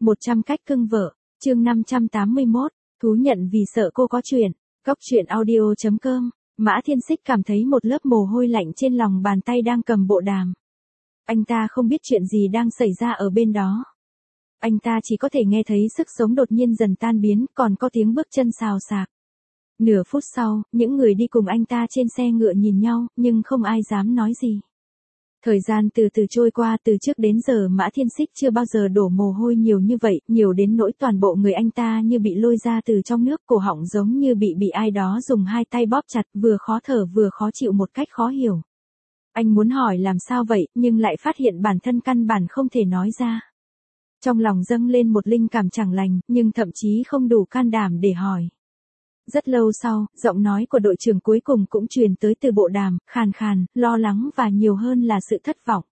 100 cách cưng vợ, chương 581, thú nhận vì sợ cô có chuyện. Góc truyện audio.com, Mã Thiên Xích cảm thấy một lớp mồ hôi lạnh trên lòng bàn tay đang cầm bộ đàm. Anh ta không biết chuyện gì đang xảy ra ở bên đó. Anh ta chỉ có thể nghe thấy sức sống đột nhiên dần tan biến, còn có tiếng bước chân xào xạc. Nửa phút sau, những người đi cùng anh ta trên xe ngựa nhìn nhau, nhưng không ai dám nói gì. Thời gian từ từ trôi qua, từ trước đến giờ Mã Thiên Xích chưa bao giờ đổ mồ hôi nhiều như vậy, nhiều đến nỗi toàn bộ người anh ta như bị lôi ra từ trong nước, cổ họng giống như bị ai đó dùng hai tay bóp chặt, vừa khó thở vừa khó chịu một cách khó hiểu. Anh muốn hỏi làm sao vậy, nhưng lại phát hiện bản thân căn bản không thể nói ra. Trong lòng dâng lên một linh cảm chẳng lành, nhưng thậm chí không đủ can đảm để hỏi. Rất lâu sau, giọng nói của đội trưởng cuối cùng cũng truyền tới từ bộ đàm, khàn khàn, lo lắng và nhiều hơn là sự thất vọng.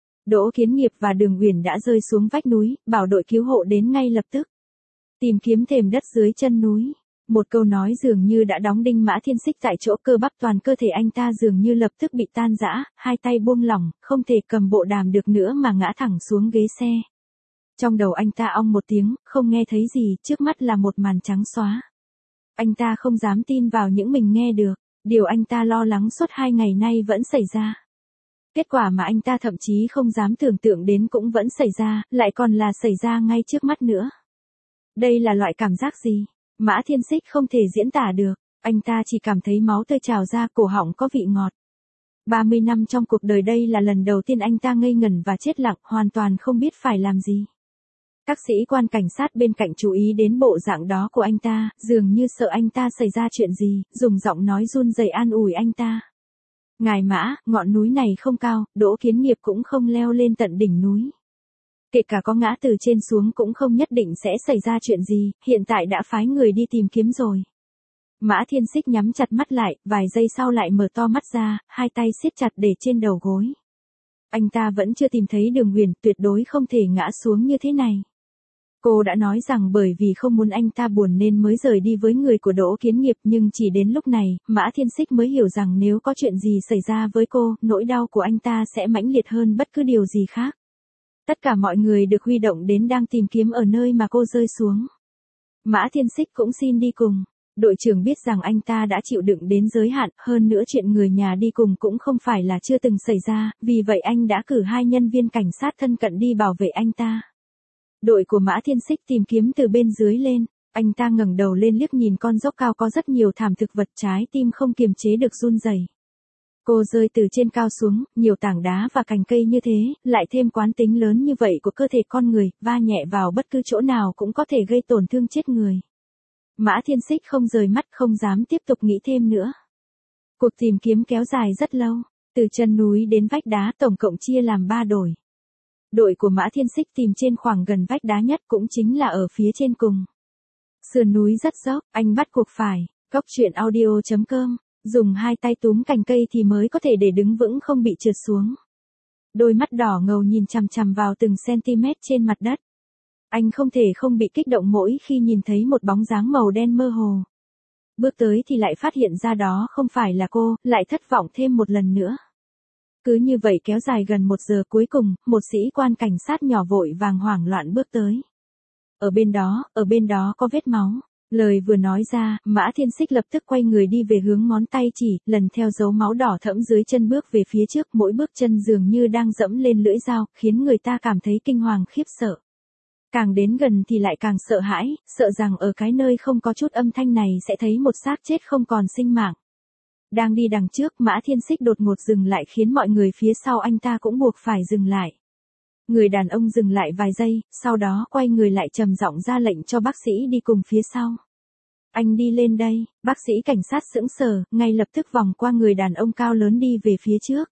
Đỗ Kiến Nghiệp và Đường Uyển đã rơi xuống vách núi, bảo đội cứu hộ đến ngay lập tức. Tìm kiếm thềm đất dưới chân núi. Một câu nói dường như đã đóng đinh Mã Thiên Xích tại chỗ, cơ bắp toàn cơ thể anh ta dường như lập tức bị tan rã, hai tay buông lỏng, không thể cầm bộ đàm được nữa mà ngã thẳng xuống ghế xe. Trong đầu anh ta ong một tiếng, không nghe thấy gì, trước mắt là một màn trắng xóa. Anh ta không dám tin vào những mình nghe được, điều anh ta lo lắng suốt 2 ngày nay vẫn xảy ra. Kết quả mà anh ta thậm chí không dám tưởng tượng đến cũng vẫn xảy ra, lại còn là xảy ra ngay trước mắt nữa. Đây là loại cảm giác gì? Mã Thiên Xích không thể diễn tả được, anh ta chỉ cảm thấy máu tươi trào ra, cổ họng có vị ngọt. 30 năm trong cuộc đời đây là lần đầu tiên anh ta ngây ngẩn và chết lặng, hoàn toàn không biết phải làm gì. Các sĩ quan cảnh sát bên cạnh chú ý đến bộ dạng đó của anh ta, dường như sợ anh ta xảy ra chuyện gì, dùng giọng nói run rẩy an ủi anh ta. Ngài Mã, ngọn núi này không cao, Đỗ Kiến Nghiệp cũng không leo lên tận đỉnh núi. Kể cả có ngã từ trên xuống cũng không nhất định sẽ xảy ra chuyện gì, hiện tại đã phái người đi tìm kiếm rồi. Mã Thiên Xích nhắm chặt mắt lại, vài giây sau lại mở to mắt ra, hai tay siết chặt để trên đầu gối. Anh ta vẫn chưa tìm thấy Đường Uyển, tuyệt đối không thể ngã xuống như thế này. Cô đã nói rằng bởi vì không muốn anh ta buồn nên mới rời đi với người của Đỗ Kiến Nghiệp, nhưng chỉ đến lúc này, Mã Thiên Xích mới hiểu rằng nếu có chuyện gì xảy ra với cô, nỗi đau của anh ta sẽ mãnh liệt hơn bất cứ điều gì khác. Tất cả mọi người được huy động đến đang tìm kiếm ở nơi mà cô rơi xuống. Mã Thiên Xích cũng xin đi cùng. Đội trưởng biết rằng anh ta đã chịu đựng đến giới hạn, hơn nữa chuyện người nhà đi cùng cũng không phải là chưa từng xảy ra, vì vậy anh đã cử 2 nhân viên cảnh sát thân cận đi bảo vệ anh ta. Đội của Mã Thiên Xích tìm kiếm từ bên dưới lên, anh ta ngẩng đầu lên liếc nhìn con dốc cao có rất nhiều thảm thực vật, trái tim không kiềm chế được run rẩy. Cô rơi từ trên cao xuống, nhiều tảng đá và cành cây như thế, lại thêm quán tính lớn như vậy của cơ thể con người, va nhẹ vào bất cứ chỗ nào cũng có thể gây tổn thương chết người. Mã Thiên Xích không rời mắt, không dám tiếp tục nghĩ thêm nữa. Cuộc tìm kiếm kéo dài rất lâu, từ chân núi đến vách đá tổng cộng chia làm 3 đội. Đội của Mã Thiên Xích tìm trên khoảng gần vách đá nhất, cũng chính là ở phía trên cùng. Sườn núi rất dốc, anh bắt buộc phải. Góc truyện audio.com, dùng hai tay túm cành cây thì mới có thể để đứng vững không bị trượt xuống. Đôi mắt đỏ ngầu nhìn chằm chằm vào từng cm trên mặt đất. Anh không thể không bị kích động mỗi khi nhìn thấy một bóng dáng màu đen mơ hồ. Bước tới thì lại phát hiện ra đó không phải là cô, lại thất vọng thêm một lần nữa. Cứ như vậy kéo dài gần 1 giờ, cuối cùng, một sĩ quan cảnh sát nhỏ vội vàng hoảng loạn bước tới. Ở bên đó có vết máu. Lời vừa nói ra, Mã Thiên Xích lập tức quay người đi về hướng ngón tay chỉ, lần theo dấu máu đỏ thẫm dưới chân bước về phía trước, mỗi bước chân dường như đang dẫm lên lưỡi dao, khiến người ta cảm thấy kinh hoàng khiếp sợ. Càng đến gần thì lại càng sợ hãi, sợ rằng ở cái nơi không có chút âm thanh này sẽ thấy một xác chết không còn sinh mạng. Đang đi đằng trước, Mã Thiên Xích đột ngột dừng lại khiến mọi người phía sau anh ta cũng buộc phải dừng lại. Người đàn ông dừng lại vài giây, sau đó quay người lại trầm giọng ra lệnh cho bác sĩ đi cùng phía sau. Anh đi lên đây, bác sĩ cảnh sát sững sờ, ngay lập tức vòng qua người đàn ông cao lớn đi về phía trước.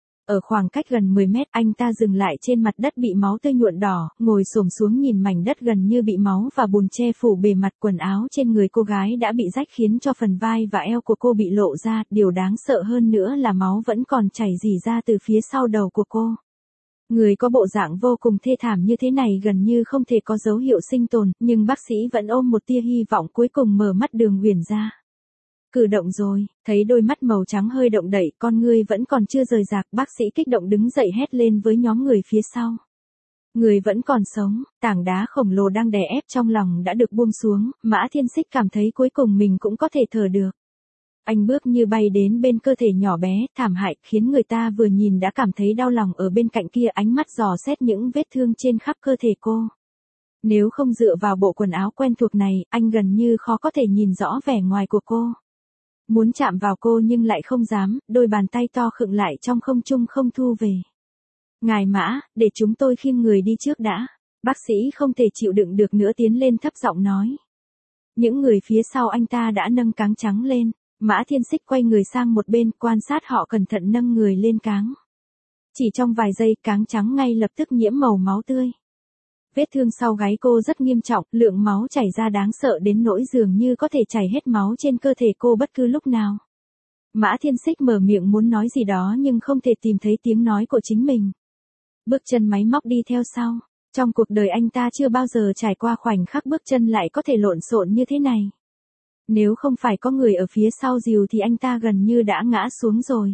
Ở khoảng cách gần 10 mét, anh ta dừng lại trên mặt đất bị máu tươi nhuộn đỏ, ngồi xổm xuống nhìn mảnh đất gần như bị máu và bùn che phủ bề mặt, quần áo trên người cô gái đã bị rách khiến cho phần vai và eo của cô bị lộ ra, điều đáng sợ hơn nữa là máu vẫn còn chảy rỉ ra từ phía sau đầu của cô. Người có bộ dạng vô cùng thê thảm như thế này gần như không thể có dấu hiệu sinh tồn, nhưng bác sĩ vẫn ôm một tia hy vọng, cuối cùng mở mắt Đường Uyển ra. Cử động rồi, thấy đôi mắt màu trắng hơi động đậy, con ngươi vẫn còn chưa rời rạc, bác sĩ kích động đứng dậy hét lên với nhóm người phía sau. Người vẫn còn sống, tảng đá khổng lồ đang đè ép trong lòng đã được buông xuống, Mã Thiên Xích cảm thấy cuối cùng mình cũng có thể thở được. Anh bước như bay đến bên cơ thể nhỏ bé, thảm hại, khiến người ta vừa nhìn đã cảm thấy đau lòng. Ở bên cạnh kia ánh mắt dò xét những vết thương trên khắp cơ thể cô. Nếu không dựa vào bộ quần áo quen thuộc này, anh gần như khó có thể nhìn rõ vẻ ngoài của cô. Muốn chạm vào cô nhưng lại không dám, đôi bàn tay to khựng lại trong không trung không thu về. Ngài Mã, để chúng tôi khiêng người đi trước đã. Bác sĩ không thể chịu đựng được nữa tiến lên thấp giọng nói. Những người phía sau anh ta đã nâng cáng trắng lên. Mã Thiên Xích quay người sang một bên, quan sát họ cẩn thận nâng người lên cáng. Chỉ trong vài giây, cáng trắng ngay lập tức nhiễm màu máu tươi. Vết thương sau gáy cô rất nghiêm trọng, lượng máu chảy ra đáng sợ đến nỗi dường như có thể chảy hết máu trên cơ thể cô bất cứ lúc nào. Mã Thiên Xích mở miệng muốn nói gì đó nhưng không thể tìm thấy tiếng nói của chính mình. Bước chân máy móc đi theo sau. Trong cuộc đời anh ta chưa bao giờ trải qua khoảnh khắc bước chân lại có thể lộn xộn như thế này. Nếu không phải có người ở phía sau dìu thì anh ta gần như đã ngã xuống rồi.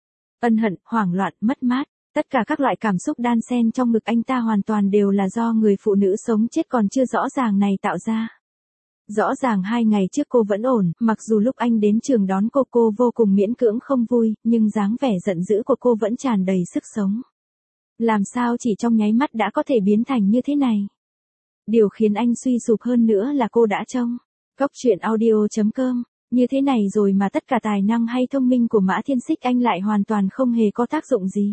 Ân hận, hoảng loạn, mất mát, tất cả các loại cảm xúc đan xen trong ngực anh ta hoàn toàn đều là do người phụ nữ sống chết còn chưa rõ ràng này tạo ra. Rõ ràng 2 ngày trước cô vẫn ổn, mặc dù lúc anh đến trường đón cô vô cùng miễn cưỡng không vui, nhưng dáng vẻ giận dữ của cô vẫn tràn đầy sức sống. Làm sao chỉ trong nháy mắt đã có thể biến thành như thế này? Điều khiến anh suy sụp hơn nữa là cô đã trông. Cốc truyện audio.com, như thế này rồi mà tất cả tài năng hay thông minh của Mã Thiên Xích anh lại hoàn toàn không hề có tác dụng gì.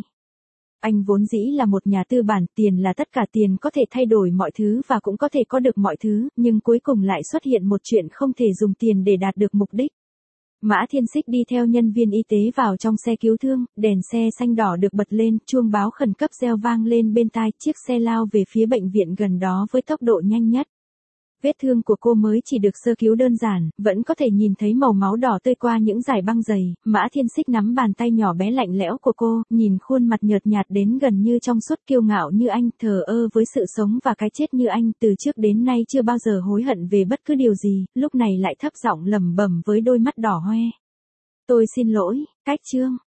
Anh vốn dĩ là một nhà tư bản, tiền là tất cả, tiền có thể thay đổi mọi thứ và cũng có thể có được mọi thứ, nhưng cuối cùng lại xuất hiện một chuyện không thể dùng tiền để đạt được mục đích. Mã Thiên Xích đi theo nhân viên y tế vào trong xe cứu thương, đèn xe xanh đỏ được bật lên, chuông báo khẩn cấp reo vang lên bên tai, chiếc xe lao về phía bệnh viện gần đó với tốc độ nhanh nhất. Vết thương của cô mới chỉ được sơ cứu đơn giản, vẫn có thể nhìn thấy màu máu đỏ tươi qua những dải băng dày. Mã Thiên Xích nắm bàn tay nhỏ bé lạnh lẽo của cô, nhìn khuôn mặt nhợt nhạt đến gần như trong suốt, kiêu ngạo như anh, thờ ơ với sự sống và cái chết như anh, từ trước đến nay chưa bao giờ hối hận về bất cứ điều gì, lúc này lại thấp giọng lẩm bẩm với đôi mắt đỏ hoe. Tôi xin lỗi, cách chương.